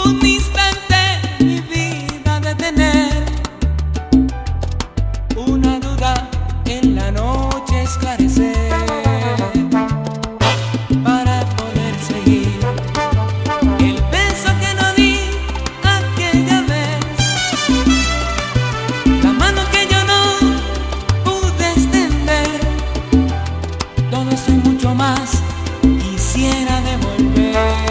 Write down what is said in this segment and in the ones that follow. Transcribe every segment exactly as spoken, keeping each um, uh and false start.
Un instante mi vida detener, una duda en la noche esclarecer, para poder seguir el beso que no di aquella vez, la mano que yo no pude extender. Todo eso y mucho más quisiera devolver.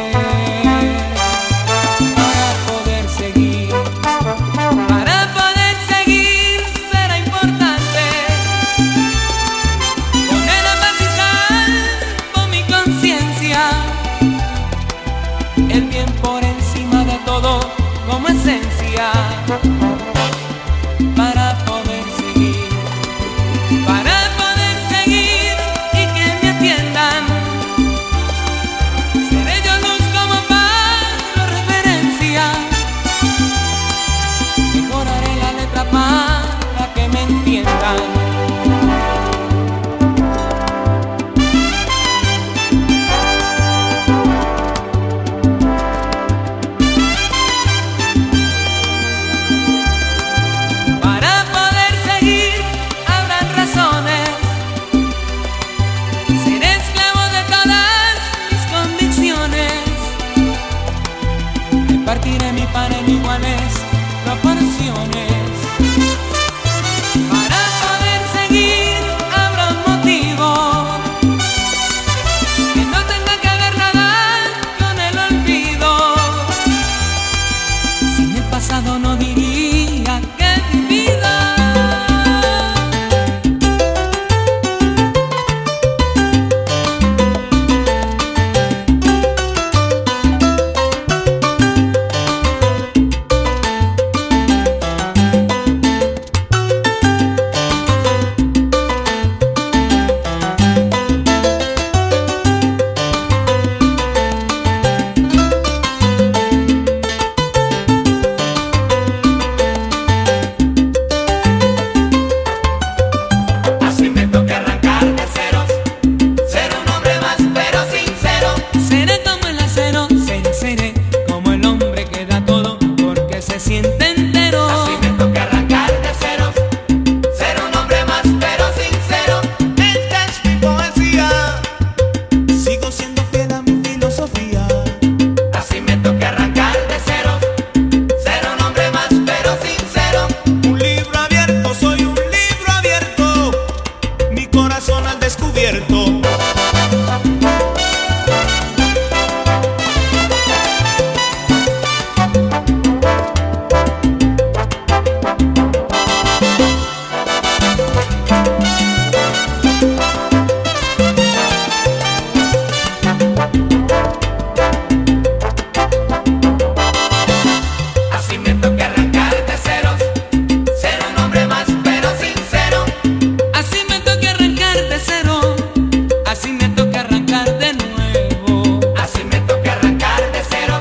El bien por encima de todo como esencia, para poder seguir, para poder seguir y que me atiendan. Seré yo luz como para referencia, mejoraré la letra para que me entiendan. Repartiré mi pan en iguales proporciones. Para poder seguir habrá un motivo que no tenga que ver nada con el olvido. Sin el pasado no diría que he vivido.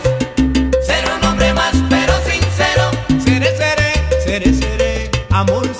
Seré, seré, amor.